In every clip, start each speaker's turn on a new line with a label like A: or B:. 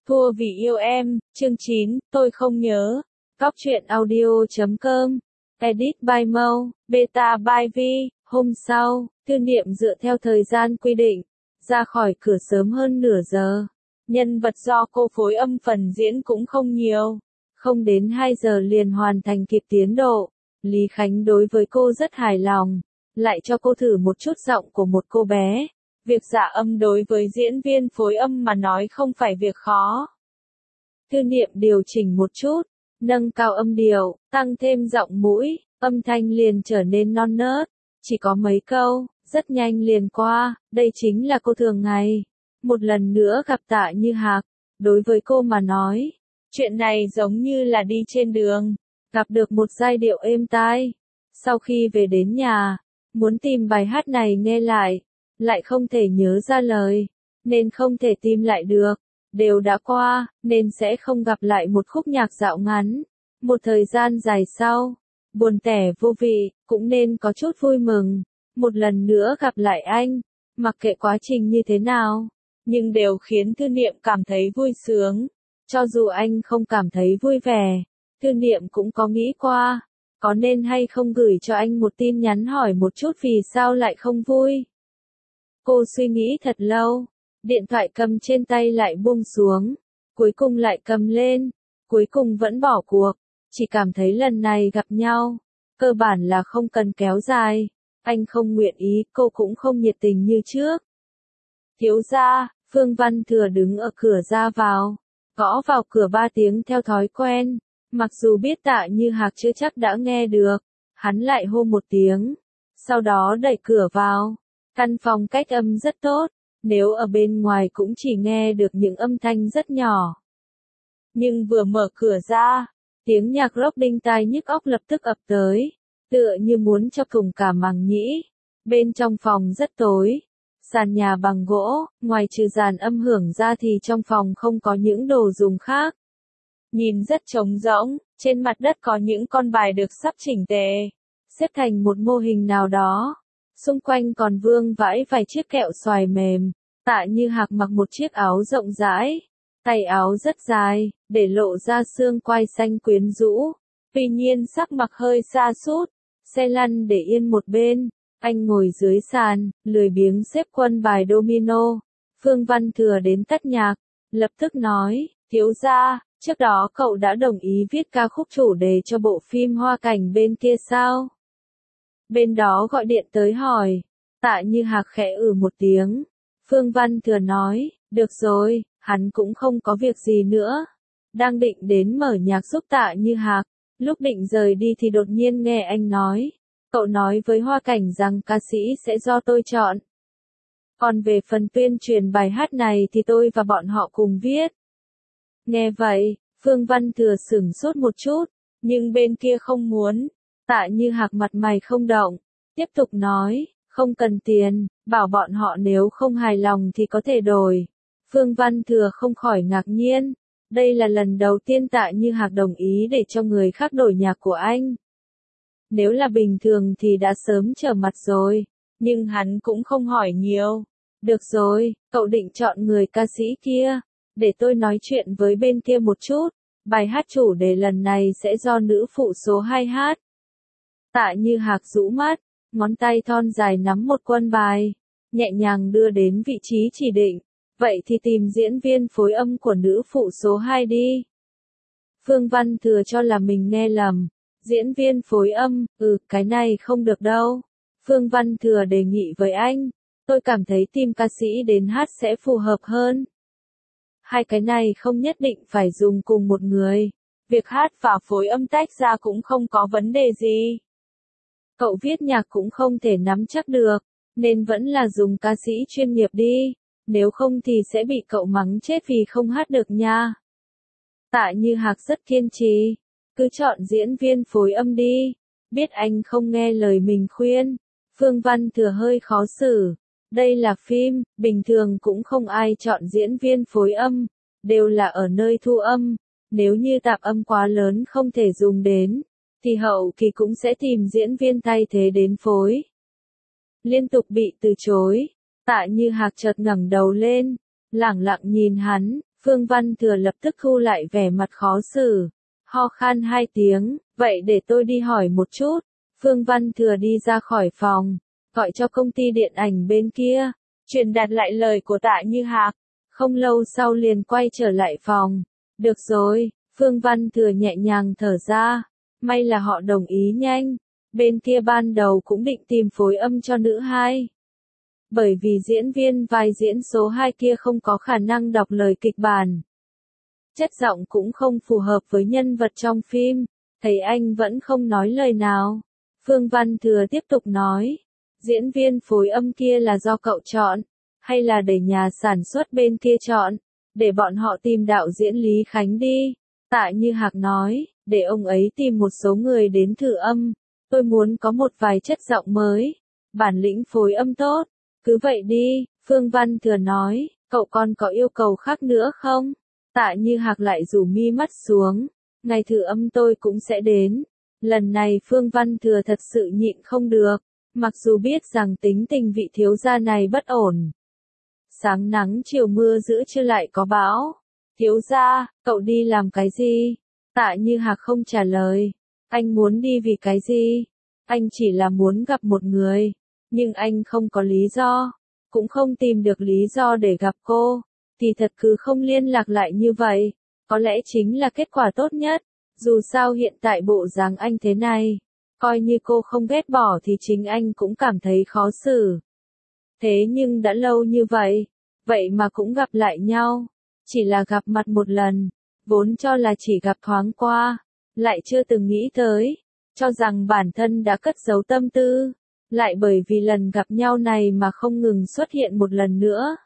A: Thua vì yêu em, chương 9, tôi không nhớ. Góc truyện audio.com. Edit by Mo, Beta by Vi. Hôm sau, Thư Niệm dựa theo thời gian quy định, ra khỏi cửa sớm hơn nửa giờ. Nhân vật do cô phối âm phần diễn cũng không nhiều. Không đến 2 giờ liền hoàn thành kịp tiến độ. Lý Khánh đối với cô rất hài lòng. Lại cho cô thử một chút giọng của một cô bé. Việc giả âm đối với diễn viên phối âm mà nói không phải việc khó. Thư Niệm điều chỉnh một chút, nâng cao âm điệu, tăng thêm giọng mũi, âm thanh liền trở nên non nớt. Chỉ có mấy câu, rất nhanh liền qua, đây chính là cô thường ngày. Một lần nữa gặp Tạ Như Hạc, đối với cô mà nói, chuyện này giống như là đi trên đường, gặp được một giai điệu êm tai. Sau khi về đến nhà, muốn tìm bài hát này nghe lại không thể nhớ ra lời, nên không thể tìm lại được. Đều đã qua, nên sẽ không gặp lại một khúc nhạc dạo ngắn. Một thời gian dài sau, buồn tẻ vô vị, cũng nên có chút vui mừng. Một lần nữa gặp lại anh, mặc kệ quá trình như thế nào, nhưng đều khiến Thư Niệm cảm thấy vui sướng. Cho dù anh không cảm thấy vui vẻ, Thư Niệm cũng có nghĩ qua, có nên hay không gửi cho anh một tin nhắn hỏi một chút vì sao lại không vui. Cô suy nghĩ thật lâu, điện thoại cầm trên tay lại buông xuống, cuối cùng lại cầm lên, cuối cùng vẫn bỏ cuộc, chỉ cảm thấy lần này gặp nhau, cơ bản là không cần kéo dài, anh không nguyện ý, cô cũng không nhiệt tình như trước. Thiếu gia, Phương Văn Thừa đứng ở cửa ra vào, gõ vào cửa 3 tiếng theo thói quen, mặc dù biết Tạ Như Hạc chưa chắc đã nghe được, hắn lại hô một tiếng, sau đó đẩy cửa vào. Căn phòng cách âm rất tốt, nếu ở bên ngoài cũng chỉ nghe được những âm thanh rất nhỏ. Nhưng vừa mở cửa ra, tiếng nhạc rock đinh tai nhức óc lập tức ập tới, tựa như muốn cho cùng cả màng nhĩ. Bên trong phòng rất tối, sàn nhà bằng gỗ, ngoài trừ dàn âm hưởng ra thì trong phòng không có những đồ dùng khác. Nhìn rất trống rỗng, trên mặt đất có những con bài được sắp chỉnh tề, xếp thành một mô hình nào đó. Xung quanh còn vương vãi vài chiếc kẹo xoài mềm. Tạ Như Hạc mặc một chiếc áo rộng rãi, tay áo rất dài, để lộ ra xương quai xanh quyến rũ. Tuy nhiên sắc mặt hơi sa sút, xe lăn để yên một bên, anh ngồi dưới sàn, lười biếng xếp quân bài domino. Phương Văn Thừa đến tắt nhạc, lập tức nói, thiếu gia, trước đó cậu đã đồng ý viết ca khúc chủ đề cho bộ phim Hoa Cảnh bên kia sao? Bên đó gọi điện tới hỏi, Tạ Như Hạc khẽ một tiếng. Phương Văn Thừa nói, được rồi, hắn cũng không có việc gì nữa. Đang định đến mở nhạc giúp Tạ Như Hạc, lúc định rời đi thì đột nhiên nghe anh nói, cậu nói với Hoa Cảnh rằng ca sĩ sẽ do tôi chọn. Còn về phần tuyên truyền bài hát này thì tôi và bọn họ cùng viết. Nghe vậy, Phương Văn Thừa sửng sốt một chút, nhưng bên kia không muốn. Tạ Như Hạc mặt mày không động, tiếp tục nói, không cần tiền, bảo bọn họ nếu không hài lòng thì có thể đổi. Phương Văn Thừa không khỏi ngạc nhiên, đây là lần đầu tiên Tạ Như Hạc đồng ý để cho người khác đổi nhạc của anh. Nếu là bình thường thì đã sớm trở mặt rồi, nhưng hắn cũng không hỏi nhiều. Được rồi, cậu định chọn người ca sĩ kia, để tôi nói chuyện với bên kia một chút, bài hát chủ đề lần này sẽ do nữ phụ số 2 hát. Tạ Như Hạc rũ mắt, ngón tay thon dài nắm một quân bài, nhẹ nhàng đưa đến vị trí chỉ định. Vậy thì tìm diễn viên phối âm của nữ phụ số 2 đi. Phương Văn Thừa cho là mình nghe lầm. Diễn viên phối âm, cái này không được đâu. Phương Văn Thừa đề nghị với anh, tôi cảm thấy tìm ca sĩ đến hát sẽ phù hợp hơn. Hai cái này không nhất định phải dùng cùng một người. Việc hát và phối âm tách ra cũng không có vấn đề gì. Cậu viết nhạc cũng không thể nắm chắc được, nên vẫn là dùng ca sĩ chuyên nghiệp đi, nếu không thì sẽ bị cậu mắng chết vì không hát được nha. Tạ Như Hạc rất kiên trì, cứ chọn diễn viên phối âm đi, biết anh không nghe lời mình khuyên. Phương Văn Thừa hơi khó xử, đây là phim, bình thường cũng không ai chọn diễn viên phối âm, đều là ở nơi thu âm, nếu như tạp âm quá lớn không thể dùng đến, thì hậu kỳ cũng sẽ tìm diễn viên thay thế đến phối. Liên tục bị từ chối, Tạ Như Hạc chợt ngẩng đầu lên, lẳng lặng nhìn hắn, Phương Văn Thừa lập tức thu lại vẻ mặt khó xử, ho khan 2 tiếng, vậy để tôi đi hỏi một chút. Phương Văn Thừa đi ra khỏi phòng, gọi cho công ty điện ảnh bên kia, truyền đạt lại lời của Tạ Như Hạc. Không lâu sau liền quay trở lại phòng. Được rồi, Phương Văn Thừa nhẹ nhàng thở ra, may là họ đồng ý nhanh. Bên kia ban đầu cũng định tìm phối âm cho nữ hai. Bởi vì diễn viên vai diễn số 2 kia không có khả năng đọc lời kịch bản. Chất giọng cũng không phù hợp với nhân vật trong phim, thấy anh vẫn không nói lời nào. Phương Văn Thừa tiếp tục nói, diễn viên phối âm kia là do cậu chọn, hay là để nhà sản xuất bên kia chọn, để bọn họ tìm đạo diễn Lý Khánh đi. Tạ Như Hạc nói, để ông ấy tìm một số người đến thử âm, tôi muốn có một vài chất giọng mới, bản lĩnh phối âm tốt, cứ vậy đi. Phương Văn Thừa nói, cậu còn có yêu cầu khác nữa không? Tạ Như Hạc lại rủ mi mắt xuống, ngày thử âm tôi cũng sẽ đến. Lần này Phương Văn Thừa thật sự nhịn không được, mặc dù biết rằng tính tình vị thiếu gia này bất ổn. Sáng nắng chiều mưa giữa trưa lại có bão. Thiếu gia, cậu đi làm cái gì? Tạ Như Hạc không trả lời. Anh muốn đi vì cái gì? Anh chỉ là muốn gặp một người, nhưng anh không có lý do, cũng không tìm được lý do để gặp cô, thì thật cứ không liên lạc lại như vậy, có lẽ chính là kết quả tốt nhất. Dù sao hiện tại bộ dáng anh thế này, coi như cô không ghét bỏ thì chính anh cũng cảm thấy khó xử. Thế nhưng đã lâu như vậy, vậy mà cũng gặp lại nhau, chỉ là gặp mặt một lần, vốn cho là chỉ gặp thoáng qua, lại chưa từng nghĩ tới, cho rằng bản thân đã cất giấu tâm tư, lại bởi vì lần gặp nhau này mà không ngừng xuất hiện một lần nữa.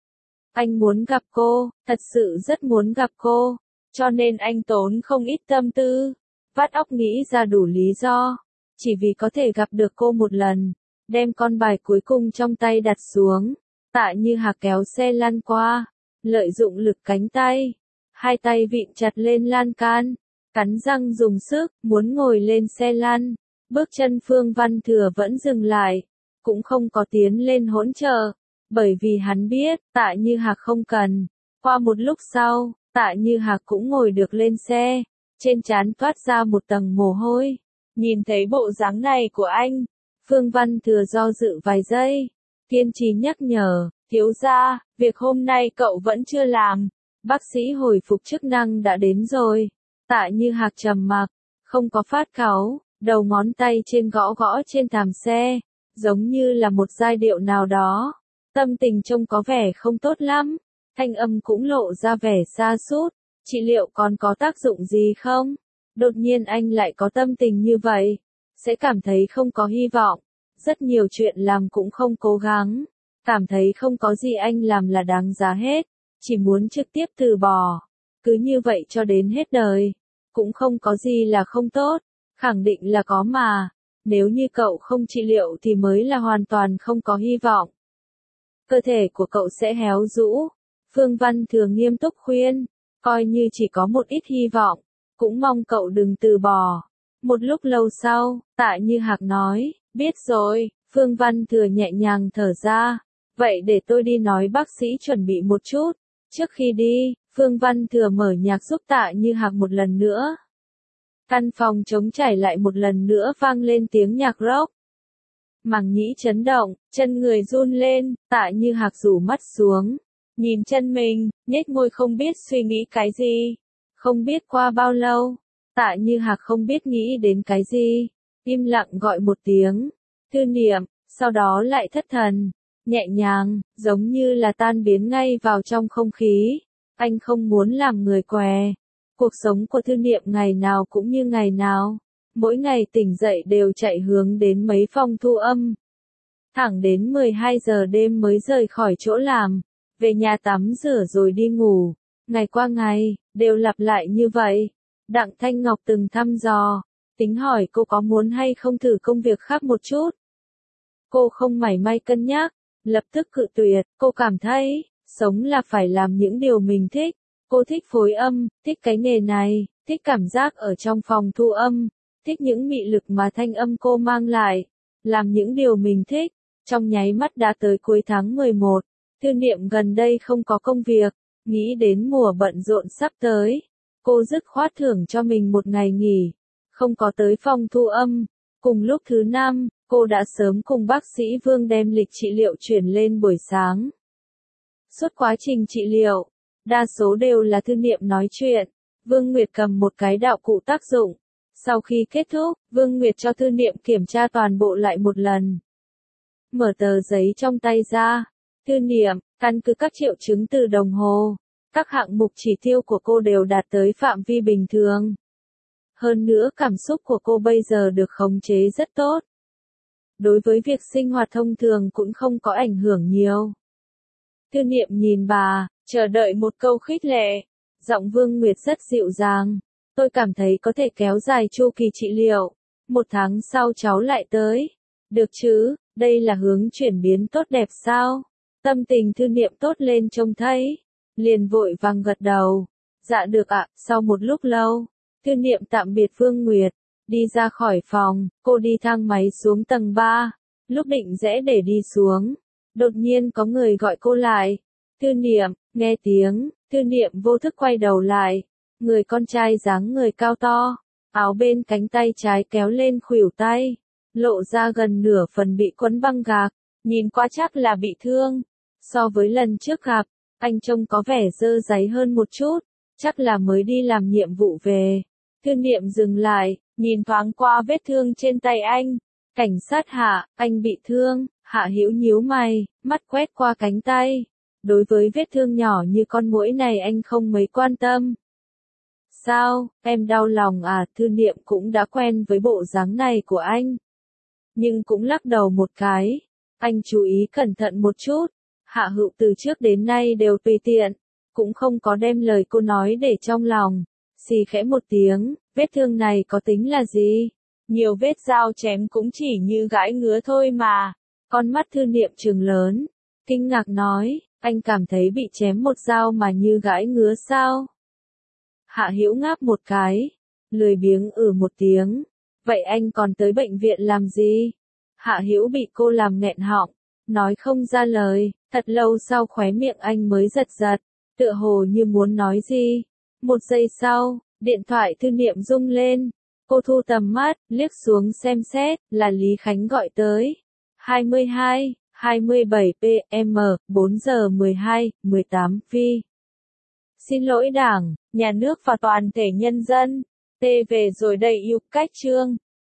A: Anh muốn gặp cô, thật sự rất muốn gặp cô, cho nên anh tốn không ít tâm tư, vắt óc nghĩ ra đủ lý do, chỉ vì có thể gặp được cô một lần, đem con bài cuối cùng trong tay đặt xuống. Tạ Như Hạc kéo xe lăn qua, lợi dụng lực cánh tay, hai tay vịn chặt lên lan can, cắn răng dùng sức, muốn ngồi lên xe lăn. Bước chân Phương Văn Thừa vẫn dừng lại, cũng không có tiến lên hỗ trợ, bởi vì hắn biết, Tạ Như Hạc không cần. Qua một lúc sau, Tạ Như Hạc cũng ngồi được lên xe, trên trán toát ra một tầng mồ hôi. Nhìn thấy bộ dáng này của anh, Phương Văn Thừa do dự vài giây, kiên trì nhắc nhở, thiếu gia, việc hôm nay cậu vẫn chưa làm, bác sĩ hồi phục chức năng đã đến rồi. Tạ Như Hạc trầm mặc, không có phát cáu, đầu ngón tay trên gõ gõ trên thảm xe, giống như là một giai điệu nào đó. Tâm tình trông có vẻ không tốt lắm, thanh âm cũng lộ ra vẻ sa sút, trị liệu còn có tác dụng gì không? Đột nhiên anh lại có tâm tình như vậy, sẽ cảm thấy không có hy vọng, rất nhiều chuyện làm cũng không cố gắng, cảm thấy không có gì anh làm là đáng giá hết, chỉ muốn trực tiếp từ bỏ, cứ như vậy cho đến hết đời, cũng không có gì là không tốt, khẳng định là có mà, nếu như cậu không trị liệu thì mới là hoàn toàn không có hy vọng. Cơ thể của cậu sẽ héo rũ, Phương Văn Thừa nghiêm túc khuyên, coi như chỉ có một ít hy vọng, cũng mong cậu đừng từ bỏ. Một lúc lâu sau, Tạ Như Hạc nói, biết rồi. Phương Văn Thừa nhẹ nhàng thở ra, vậy để tôi đi nói bác sĩ chuẩn bị một chút. Trước khi đi, Phương Văn Thừa mở nhạc giúp Tạ Như Hạc một lần nữa. Căn phòng trống trải lại một lần nữa vang lên tiếng nhạc rock. Màng nhĩ chấn động, chân người run lên, Tạ Như Hạc rủ mắt xuống, nhìn chân mình, nhếch môi không biết suy nghĩ cái gì. Không biết qua bao lâu, Tạ Như Hạc không biết nghĩ đến cái gì, im lặng gọi một tiếng, Thư Niệm, sau đó lại thất thần, nhẹ nhàng, giống như là tan biến ngay vào trong không khí. Anh không muốn làm người què. Cuộc sống của Thư Niệm ngày nào cũng như ngày nào, mỗi ngày tỉnh dậy đều chạy hướng đến mấy phòng thu âm. Thẳng đến 12 giờ đêm mới rời khỏi chỗ làm, về nhà tắm rửa rồi đi ngủ. Ngày qua ngày, đều lặp lại như vậy. Đặng Thanh Ngọc từng thăm dò, tính hỏi cô có muốn hay không thử công việc khác một chút. Cô không mảy may cân nhắc, lập tức cự tuyệt, cô cảm thấy, sống là phải làm những điều mình thích. Cô thích phối âm, thích cái nghề này, thích cảm giác ở trong phòng thu âm, thích những mị lực mà thanh âm cô mang lại, làm những điều mình thích. Trong nháy mắt đã tới cuối tháng 11, Thư Niệm gần đây không có công việc, Nghĩ đến mùa bận rộn sắp tới, cô dứt khoát thưởng cho mình một ngày nghỉ, không có tới phòng thu âm. Cùng lúc thứ năm, cô đã sớm cùng bác sĩ Vương đem lịch trị liệu chuyển lên buổi sáng. Suốt quá trình trị liệu, đa số đều là Thư Niệm nói chuyện, Vương Nguyệt cầm một cái đạo cụ tác dụng. Sau khi kết thúc, Vương Nguyệt cho Thư Niệm kiểm tra toàn bộ lại một lần. Mở tờ giấy trong tay ra, Thư Niệm, căn cứ các triệu chứng từ đồng hồ, các hạng mục chỉ tiêu của cô đều đạt tới phạm vi bình thường. Hơn nữa cảm xúc của cô bây giờ được khống chế rất tốt. Đối với việc sinh hoạt thông thường cũng không có ảnh hưởng nhiều. Thư Niệm nhìn bà, chờ đợi một câu khích lệ. Giọng Vương Nguyệt rất dịu dàng. Tôi cảm thấy có thể kéo dài chu kỳ trị liệu. 1 tháng sau cháu lại tới. Được chứ, đây là hướng chuyển biến tốt đẹp sao? Tâm tình Thư Niệm tốt lên trông thấy. Liền vội vàng gật đầu. Dạ được ạ. Sau một lúc lâu, Thư Niệm tạm biệt Vương Nguyệt. Đi ra khỏi phòng, cô đi thang máy xuống tầng 3. Lúc định rẽ để đi xuống, đột nhiên có người gọi cô lại. Thư Niệm, nghe tiếng, Thư Niệm vô thức quay đầu lại. Người con trai dáng người cao to, áo bên cánh tay trái kéo lên khuỷu tay, lộ ra gần nửa phần bị quấn băng gạc, nhìn qua chắc là bị thương. So với lần trước gặp, anh trông có vẻ dơ dáy hơn một chút, chắc là mới đi làm nhiệm vụ về. Thư Niệm dừng lại, nhìn thoáng qua vết thương trên tay anh. Cảnh sát Hạ, anh bị thương. Hạ Hữu nhíu mày, mắt quét qua cánh tay. Đối với vết thương nhỏ như con muỗi này anh không mấy quan tâm. Sao, em đau lòng à? Thư Niệm cũng đã quen với bộ dáng này của anh. Nhưng cũng lắc đầu một cái. Anh chú ý cẩn thận một chút. Hạ Hữu từ trước đến nay đều tùy tiện, cũng không có đem lời cô nói để trong lòng. Xì khẽ một tiếng, vết thương này có tính là gì? Nhiều vết dao chém cũng chỉ như gãi ngứa thôi mà. Con mắt Thư Niệm trừng lớn, kinh ngạc nói, anh cảm thấy bị chém một dao mà như gãi ngứa sao? Hạ Hữu ngáp một cái, lười biếng một tiếng. Vậy anh còn tới bệnh viện làm gì? Hạ Hữu bị cô làm nghẹn họng, nói không ra lời. Thật lâu sau khóe miệng anh mới giật giật, tựa hồ như muốn nói gì. 1 giây sau, điện thoại Thư Niệm rung lên. Cô thu tầm mắt, liếc xuống xem xét, là Lý Khánh gọi tới. 22, 27 PM, 4 giờ 12, 18 phi. Xin lỗi Đảng, Nhà nước và toàn thể nhân dân. Tê về rồi đây yêu cách chương.